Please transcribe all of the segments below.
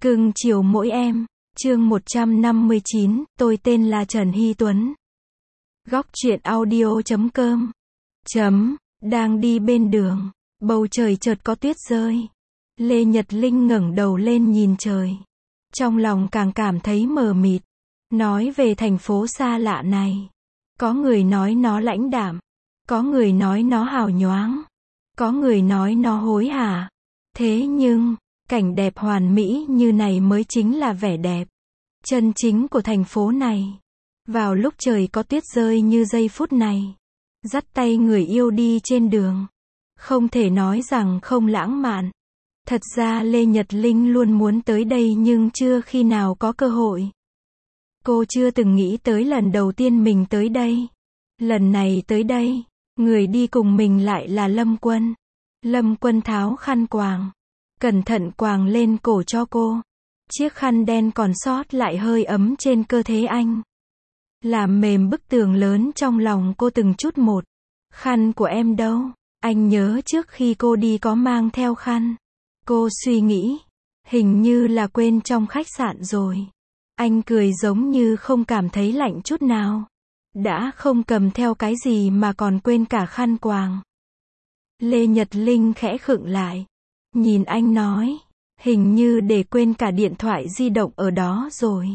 Cưng chiều mỗi em. Chương 159, tôi tên là Trần Hy Tuấn. Góc truyện audio.com. Đang đi bên đường, bầu trời chợt có tuyết rơi. Lê Nhật Linh ngẩng đầu lên nhìn trời. Trong lòng càng cảm thấy mờ mịt. Nói về thành phố xa lạ này. Có người nói nó lãnh đạm. Có người nói nó hào nhoáng. Có người nói nó hối hả. Thế nhưng, cảnh đẹp hoàn mỹ như này mới chính là vẻ đẹp chân chính của thành phố này. Vào lúc trời có tuyết rơi như giây phút này, dắt tay người yêu đi trên đường, không thể nói rằng không lãng mạn. Thật ra Lê Nhật Linh luôn muốn tới đây nhưng chưa khi nào có cơ hội. Cô chưa từng nghĩ tới lần đầu tiên mình tới đây. Lần này tới đây, người đi cùng mình lại là Lâm Quân. Lâm Quân tháo khăn quàng, cẩn thận quàng lên cổ cho cô. Chiếc khăn đen còn sót lại hơi ấm trên cơ thể anh, làm mềm bức tường lớn trong lòng cô từng chút một. Khăn của em đâu? Anh nhớ trước khi cô đi có mang theo khăn. Cô suy nghĩ, hình như là quên trong khách sạn rồi. Anh cười giống như không cảm thấy lạnh chút nào. Đã không cầm theo cái gì mà còn quên cả khăn quàng. Lê Nhật Linh khẽ khựng lại, nhìn anh nói, hình như để quên cả điện thoại di động ở đó rồi.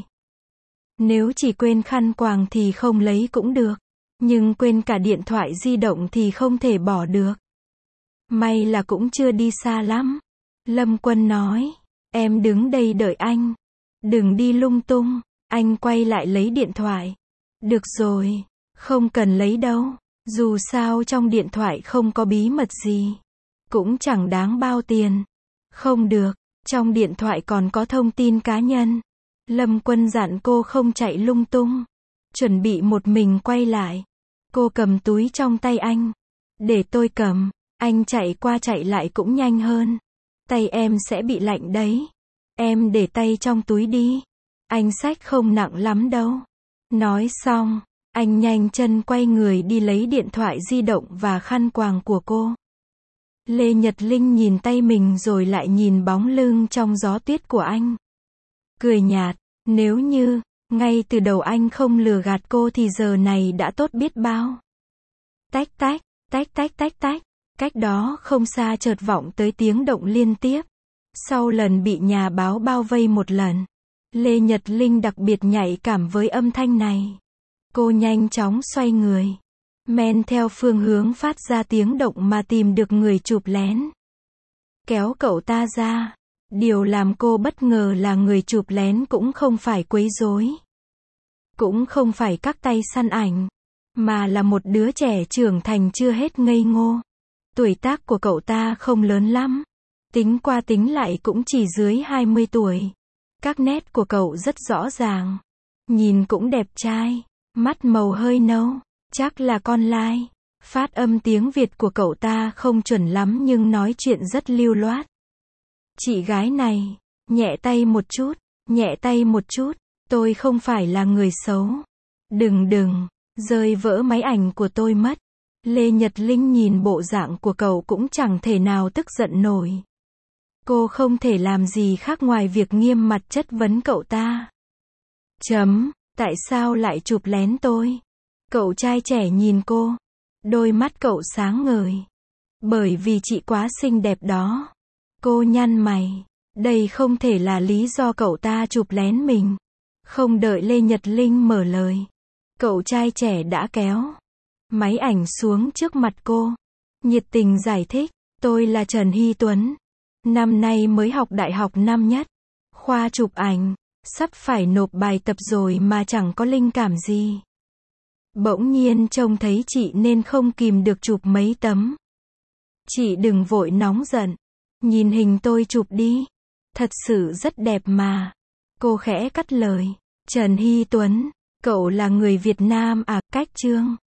Nếu chỉ quên khăn quàng thì không lấy cũng được, nhưng quên cả điện thoại di động thì không thể bỏ được. May là cũng chưa đi xa lắm. Lâm Quân nói, em đứng đây đợi anh, đừng đi lung tung. Anh quay lại lấy điện thoại. Được rồi, không cần lấy đâu, dù sao trong điện thoại không có bí mật gì, cũng chẳng đáng bao tiền. Không được, trong điện thoại còn có thông tin cá nhân. Lâm Quân dặn cô không chạy lung tung, chuẩn bị một mình quay lại. Cô cầm túi trong tay anh. Để tôi cầm. Anh chạy qua chạy lại cũng nhanh hơn. Tay em sẽ bị lạnh đấy. Em để tay trong túi đi. Anh xách không nặng lắm đâu. Nói xong, anh nhanh chân quay người đi lấy điện thoại di động và khăn quàng của cô. Lê Nhật Linh nhìn tay mình rồi lại nhìn bóng lưng trong gió tuyết của anh. Cười nhạt, nếu như, ngay từ đầu anh không lừa gạt cô thì giờ này đã tốt biết bao. Tách tách, tách tách tách tách, cách đó không xa chợt vọng tới tiếng động liên tiếp. Sau lần bị nhà báo bao vây một lần, Lê Nhật Linh đặc biệt nhạy cảm với âm thanh này. Cô nhanh chóng xoay người, men theo phương hướng phát ra tiếng động mà tìm được người chụp lén. Kéo cậu ta ra. Điều làm cô bất ngờ là người chụp lén cũng không phải quấy rối, cũng không phải các tay săn ảnh, mà là một đứa trẻ trưởng thành chưa hết ngây ngô. Tuổi tác của cậu ta không lớn lắm, tính qua tính lại cũng chỉ dưới 20 tuổi. Các nét của cậu rất rõ ràng, nhìn cũng đẹp trai, mắt màu hơi nâu, chắc là con lai. Phát âm tiếng Việt của cậu ta không chuẩn lắm nhưng nói chuyện rất lưu loát. Chị gái này, nhẹ tay một chút, nhẹ tay một chút, tôi không phải là người xấu. Đừng, rơi vỡ máy ảnh của tôi mất. Lê Nhật Linh nhìn bộ dạng của cậu cũng chẳng thể nào tức giận nổi. Cô không thể làm gì khác ngoài việc nghiêm mặt chất vấn cậu ta. Tại sao lại chụp lén tôi? Cậu trai trẻ nhìn cô, đôi mắt cậu sáng ngời. Bởi vì chị quá xinh đẹp đó. Cô nhăn mày, đây không thể là lý do cậu ta chụp lén mình. Không đợi Lê Nhật Linh mở lời, cậu trai trẻ đã kéo máy ảnh xuống trước mặt cô, nhiệt tình giải thích, tôi là Trần Hy Tuấn, năm nay mới học đại học năm nhất, khoa chụp ảnh, sắp phải nộp bài tập rồi mà chẳng có linh cảm gì. Bỗng nhiên trông thấy chị nên không kìm được chụp mấy tấm. Chị đừng vội nóng giận, nhìn hình tôi chụp đi, thật sự rất đẹp mà. Cô khẽ cắt lời, Trần Hy Tuấn, cậu là người Việt Nam à? Cách Trương